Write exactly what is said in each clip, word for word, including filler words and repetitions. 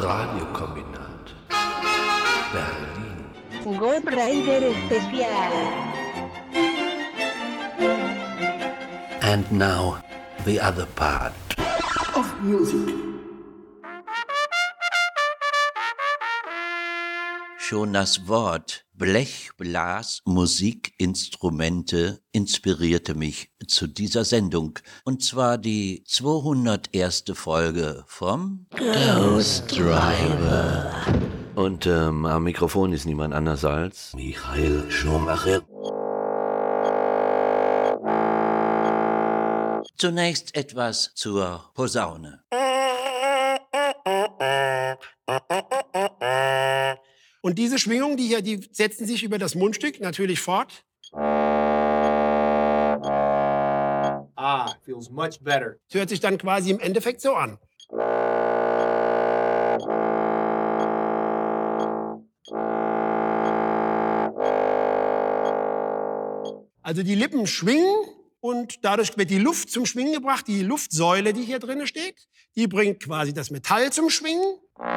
Radiokombinat Berlin. Ghost Rider Special. And now the other part of music. Schon das Wort Blechblasmusikinstrumente inspirierte mich zu dieser Sendung. Und zwar die zweihunderterste Folge vom Ghost Driver. Und ähm, am Mikrofon ist niemand anders als Michael Schumacher. Zunächst etwas zur Posaune. Und diese Schwingungen, die hier, die setzen sich über das Mundstück natürlich fort. Ah, feels much better. Das hört sich dann quasi im Endeffekt so an. Also die Lippen schwingen und dadurch wird die Luft zum Schwingen gebracht. Die Luftsäule, die hier drin steht, die bringt quasi das Metall zum Schwingen.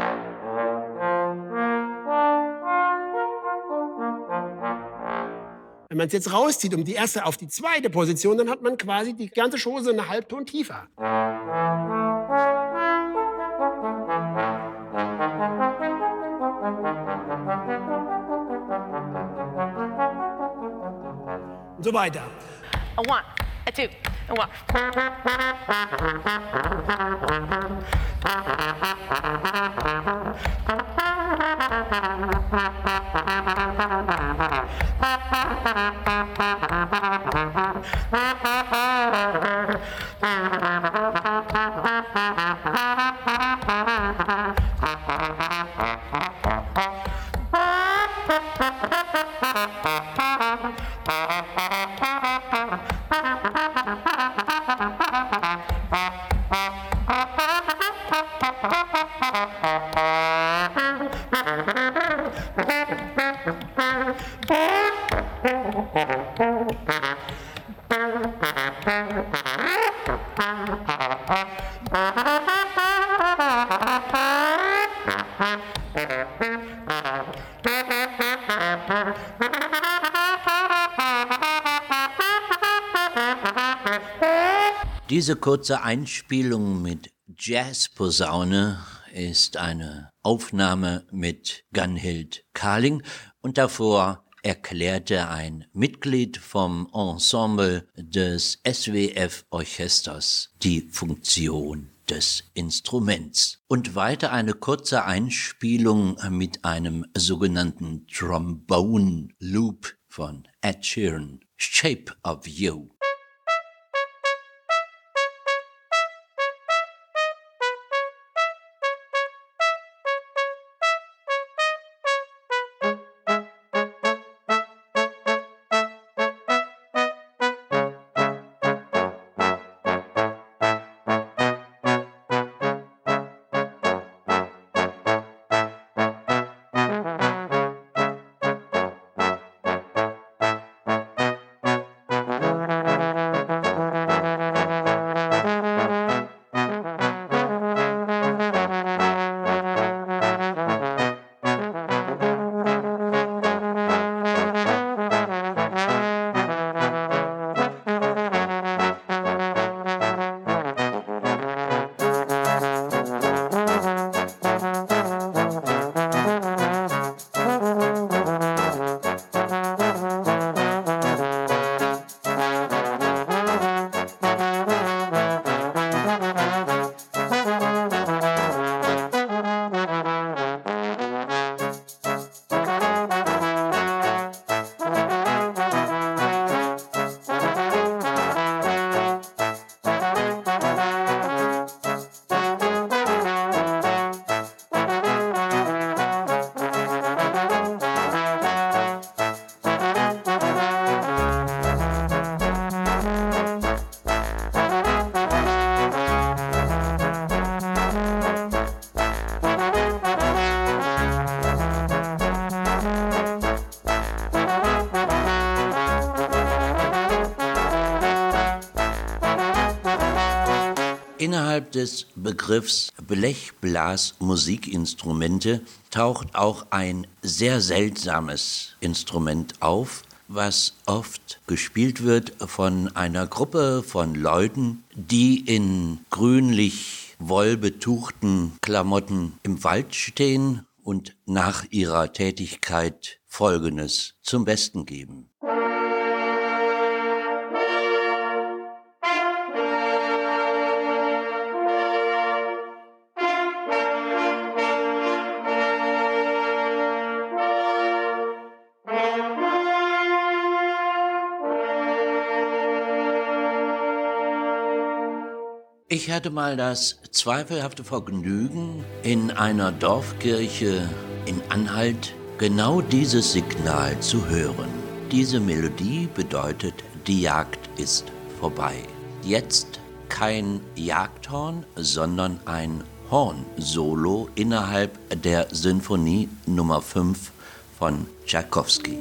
Wenn man es jetzt rauszieht, um die erste auf die zweite Position, dann hat man quasi die ganze Chose eine Halbton tiefer. Und so weiter. A one, a two, a one. Diese kurze Einspielung mit Jazzposaune ist eine Aufnahme mit Gunhild Carling und davor erklärte ein Mitglied vom Ensemble des S W F-Orchesters die Funktion des Instruments. Und weiter eine kurze Einspielung mit einem sogenannten Trombone Loop von Ed Sheeran, Shape of You. Innerhalb des Begriffs Blechblasmusikinstrumente taucht auch ein sehr seltsames Instrument auf, was oft gespielt wird von einer Gruppe von Leuten, die in grünlich wollbetuchten Klamotten im Wald stehen und nach ihrer Tätigkeit Folgendes zum Besten geben. Ich hatte mal das zweifelhafte Vergnügen, in einer Dorfkirche in Anhalt genau dieses Signal zu hören. Diese Melodie bedeutet, die Jagd ist vorbei. Jetzt kein Jagdhorn, sondern ein Hornsolo innerhalb der Sinfonie Nummer fünf von Tschaikowski.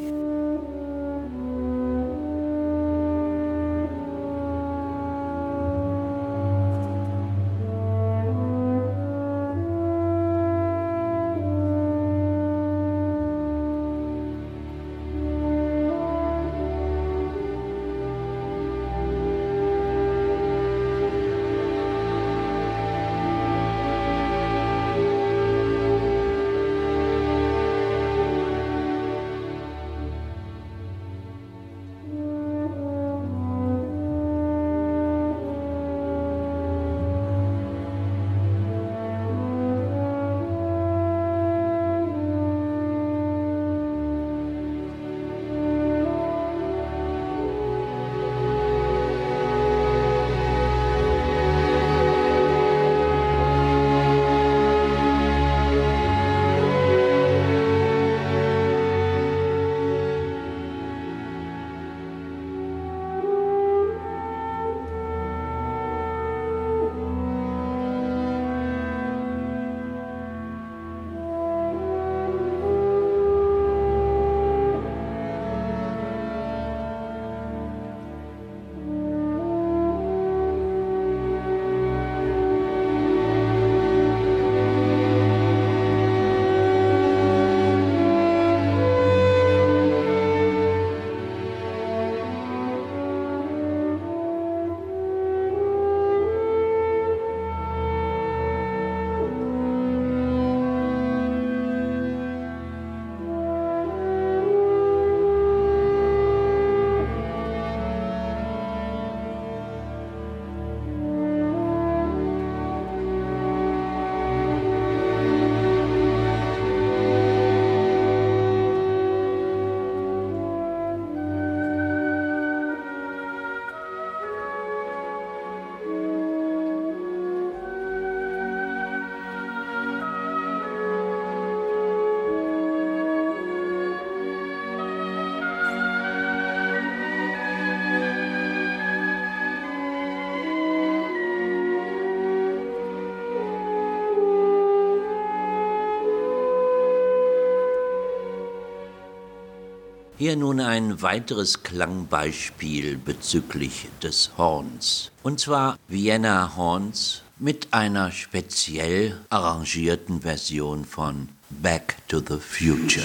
Hier nun ein weiteres Klangbeispiel bezüglich des Horns. Und zwar Vienna Horns mit einer speziell arrangierten Version von Back to the Future.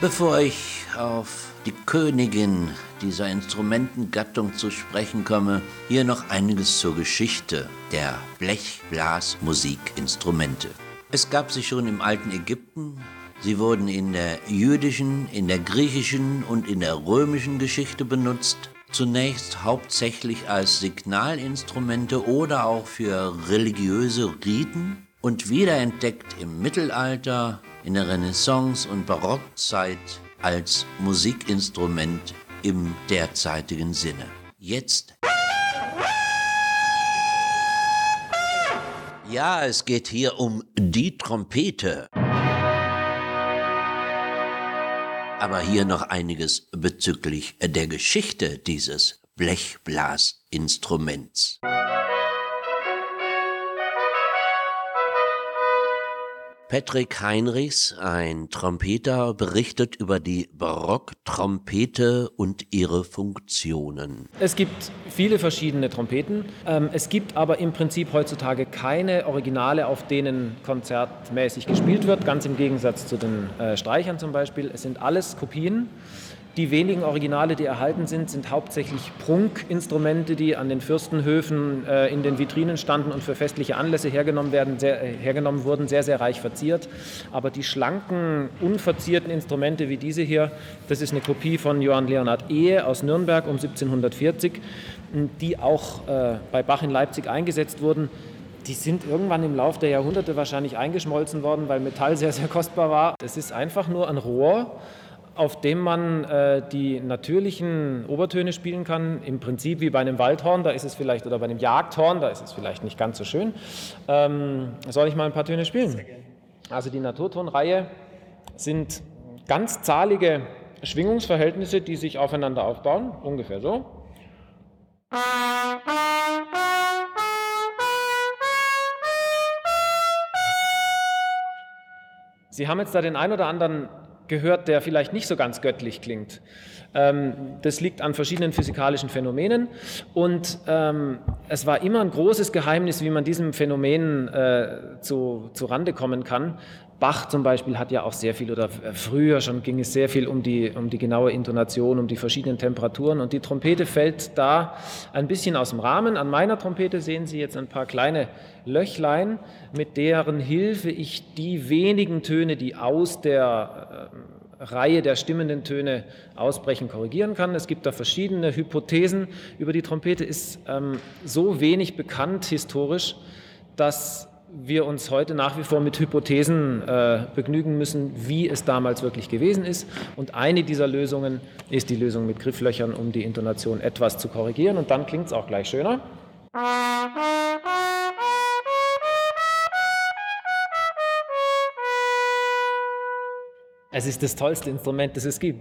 Bevor ich auf die Königin dieser Instrumentengattung zu sprechen komme, hier noch einiges zur Geschichte der Blechblasmusikinstrumente. Es gab sie schon im alten Ägypten. Sie wurden in der jüdischen, in der griechischen und in der römischen Geschichte benutzt. Zunächst hauptsächlich als Signalinstrumente oder auch für religiöse Riten und wiederentdeckt im Mittelalter, in der Renaissance- und Barockzeit als Musikinstrument im derzeitigen Sinne. Jetzt. Ja, es geht hier um die Trompete. Aber hier noch einiges bezüglich der Geschichte dieses Blechblasinstruments. Patrick Heinrichs, ein Trompeter, berichtet über die Barocktrompete und ihre Funktionen. Es gibt viele verschiedene Trompeten. Ähm, es gibt aber im Prinzip heutzutage keine Originale, auf denen konzertmäßig gespielt wird, ganz im Gegensatz zu den äh, Streichern zum Beispiel. Es sind alles Kopien. Die wenigen Originale, die erhalten sind, sind hauptsächlich Prunkinstrumente, die an den Fürstenhöfen äh, in den Vitrinen standen und für festliche Anlässe hergenommen, werden, sehr, äh, hergenommen wurden, sehr, sehr reich verziert. Aber die schlanken, unverzierten Instrumente wie diese hier, das ist eine Kopie von Johann Leonhard Ehe aus Nürnberg um siebzehnhundertvierzig, die auch äh, bei Bach in Leipzig eingesetzt wurden. Die sind irgendwann im Laufe der Jahrhunderte wahrscheinlich eingeschmolzen worden, weil Metall sehr, sehr kostbar war. Es ist einfach nur ein Rohr, auf dem man äh, die natürlichen Obertöne spielen kann, im Prinzip wie bei einem Waldhorn, da ist es vielleicht, oder bei einem Jagdhorn, da ist es vielleicht nicht ganz so schön. Ähm, soll ich mal ein paar Töne spielen? Sehr gerne. Also die Naturtonreihe sind ganz zahlige Schwingungsverhältnisse, die sich aufeinander aufbauen, ungefähr so. Sie haben jetzt da den ein oder anderen gehört, der vielleicht nicht so ganz göttlich klingt. Ähm, das liegt an verschiedenen physikalischen Phänomenen und ähm, es war immer ein großes Geheimnis, wie man diesem Phänomen äh, zu, zu Rande kommen kann. Bach zum Beispiel hat ja auch sehr viel, oder früher schon ging es sehr viel um die, um die genaue Intonation, um die verschiedenen Temperaturen, und die Trompete fällt da ein bisschen aus dem Rahmen. An meiner Trompete sehen Sie jetzt ein paar kleine Löchlein, mit deren Hilfe ich die wenigen Töne, die aus der äh, Reihe der stimmenden Töne ausbrechen, korrigieren kann. Es gibt da verschiedene Hypothesen. Über die Trompete ist ähm, so wenig bekannt historisch, dass wir uns heute nach wie vor mit Hypothesen äh, begnügen müssen, wie es damals wirklich gewesen ist. Und eine dieser Lösungen ist die Lösung mit Grifflöchern, um die Intonation etwas zu korrigieren. Und dann klingt es auch gleich schöner. Es ist das tollste Instrument, das es gibt.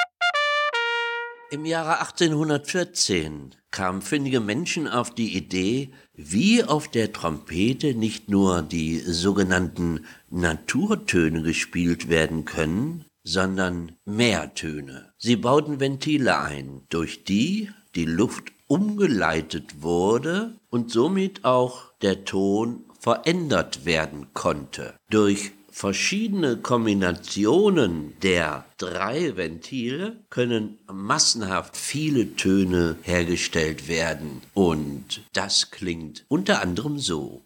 Im Jahre achtzehnhundertvierzehn kamen findige Menschen auf die Idee, wie auf der Trompete nicht nur die sogenannten Naturtöne gespielt werden können, sondern Mehrtöne. Sie bauten Ventile ein, durch die die Luft umgeleitet wurde und somit auch der Ton verändert werden konnte. Durch verschiedene Kombinationen der drei Ventile können massenhaft viele Töne hergestellt werden. Und das klingt unter anderem so.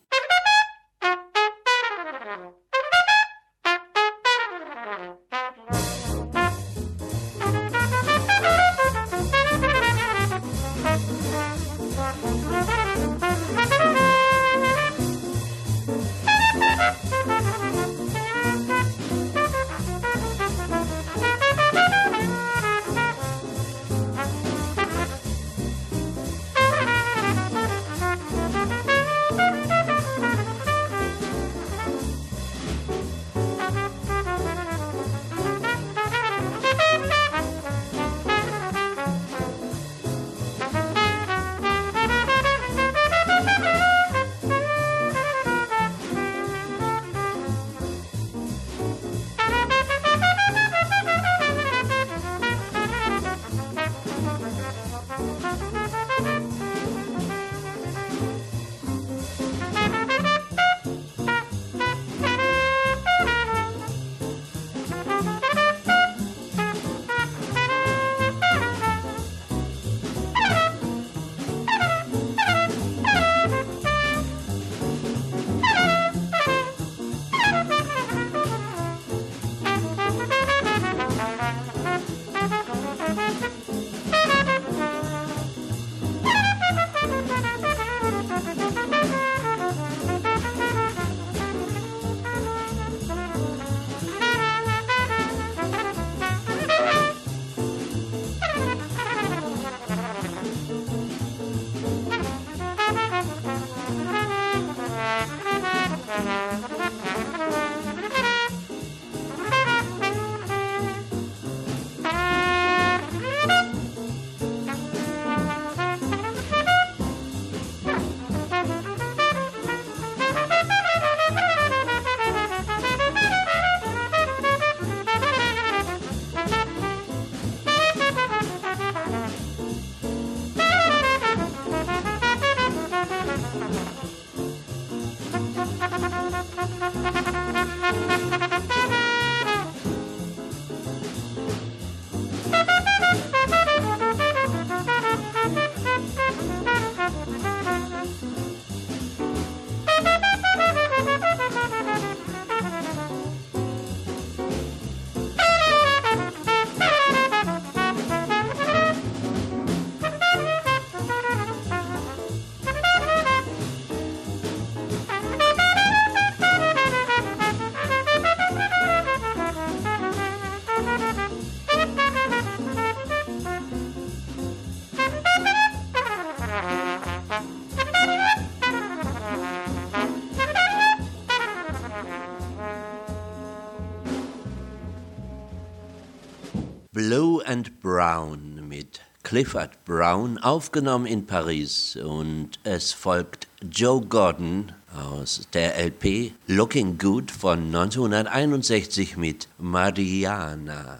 and Brown mit Clifford Brown, aufgenommen in Paris. Und es folgt Joe Gordon aus der L P Looking Good von neunzehnhunderteinundsechzig mit Mariana.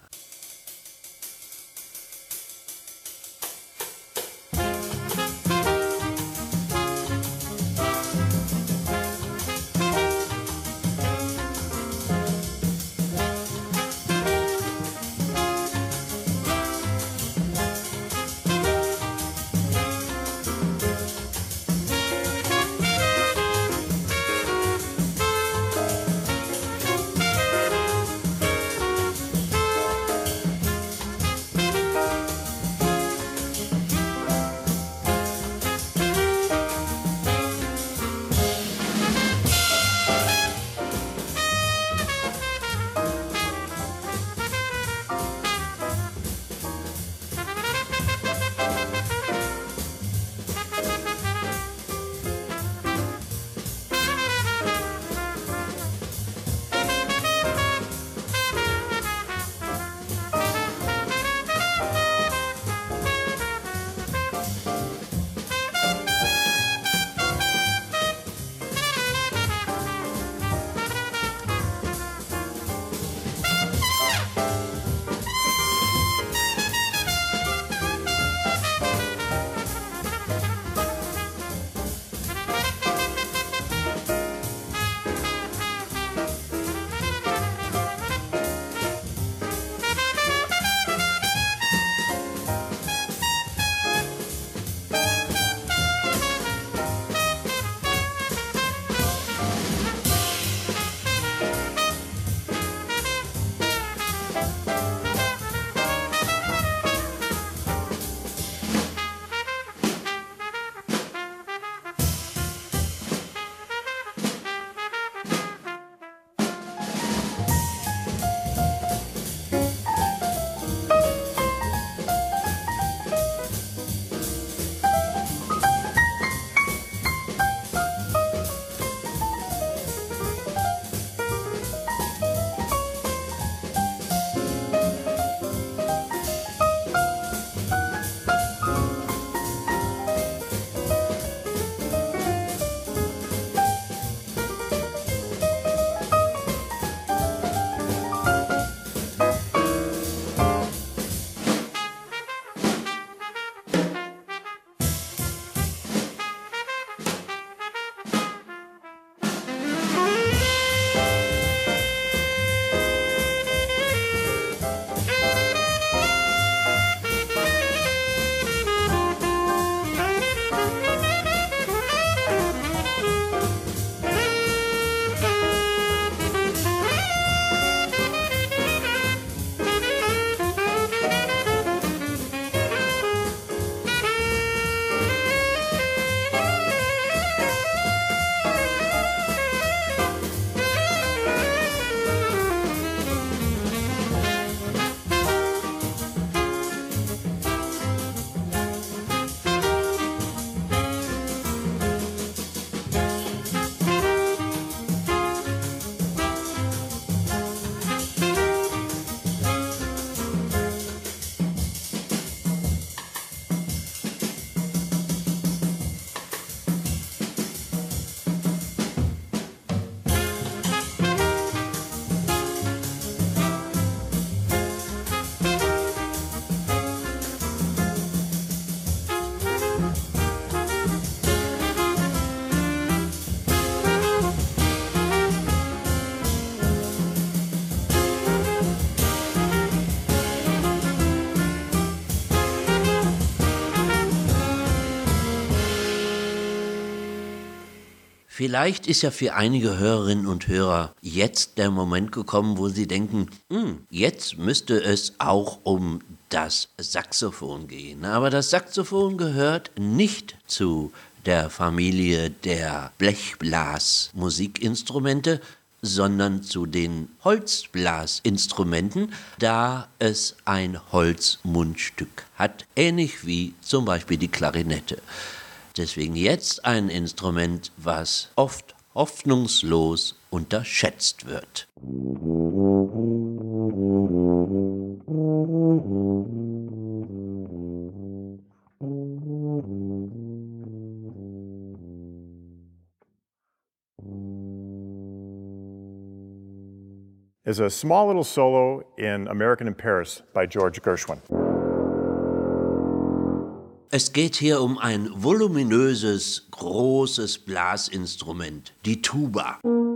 Vielleicht ist ja für einige Hörerinnen und Hörer jetzt der Moment gekommen, wo sie denken, hm, jetzt müsste es auch um das Saxophon gehen. Aber das Saxophon gehört nicht zu der Familie der Blechblasmusikinstrumente, sondern zu den Holzblasinstrumenten, da es ein Holzmundstück hat, ähnlich wie zum Beispiel die Klarinette. Deswegen jetzt ein Instrument, was oft hoffnungslos unterschätzt wird. is a small little solo in American in Paris by George Gershwin. Es geht hier um ein voluminöses, großes Blasinstrument, die Tuba.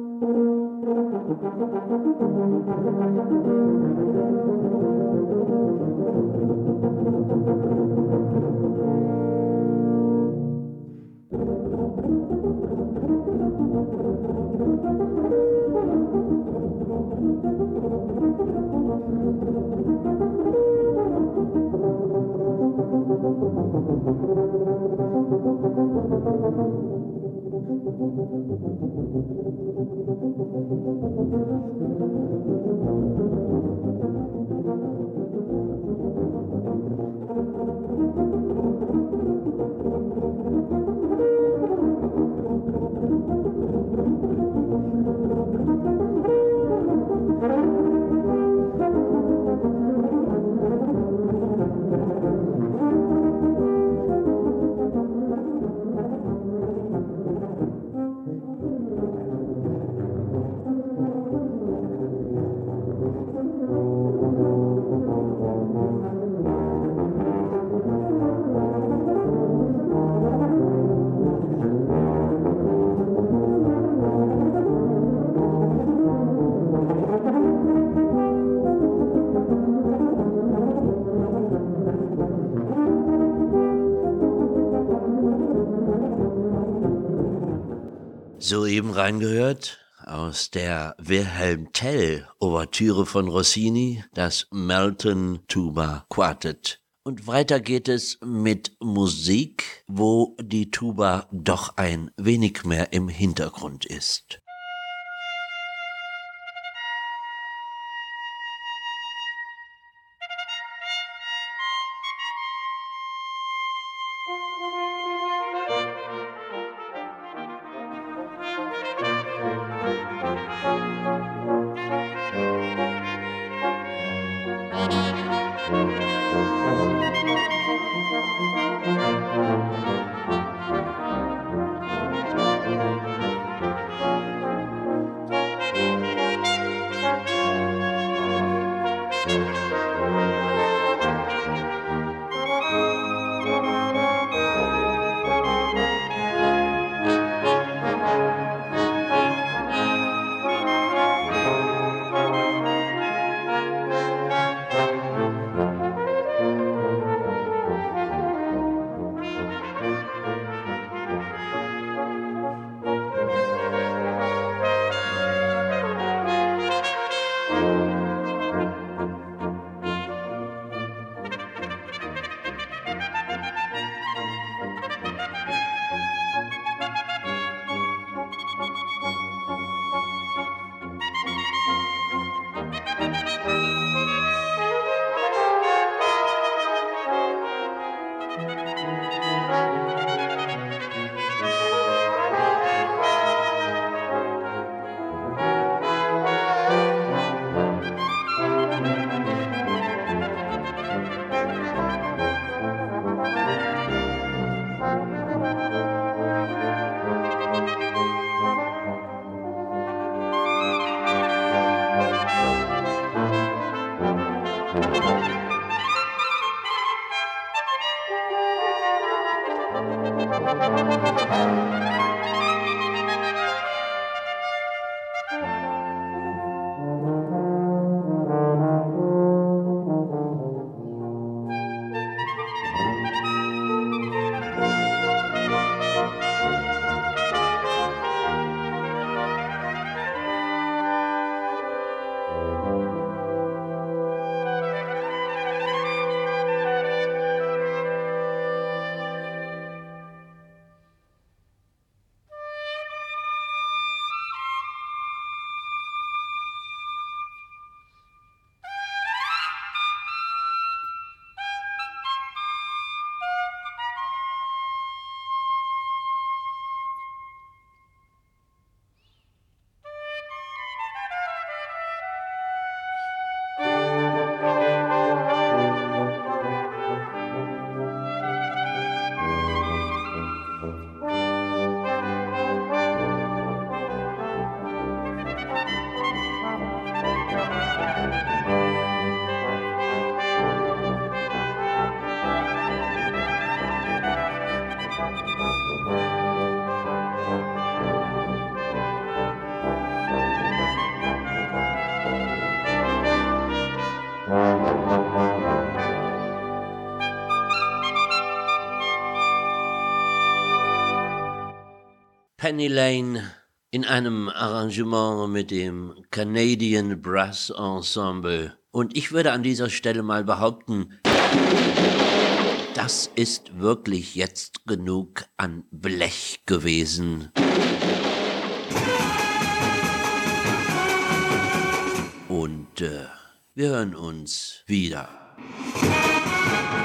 Soeben reingehört aus der Wilhelm Tell Ouvertüre von Rossini, das Melton Tuba Quartet. Und weiter geht es mit Musik, wo die Tuba doch ein wenig mehr im Hintergrund ist. Penny Lane in einem Arrangement mit dem Canadian Brass Ensemble. Und ich würde an dieser Stelle mal behaupten, das ist wirklich jetzt genug an Blech gewesen. Und äh, wir hören uns wieder.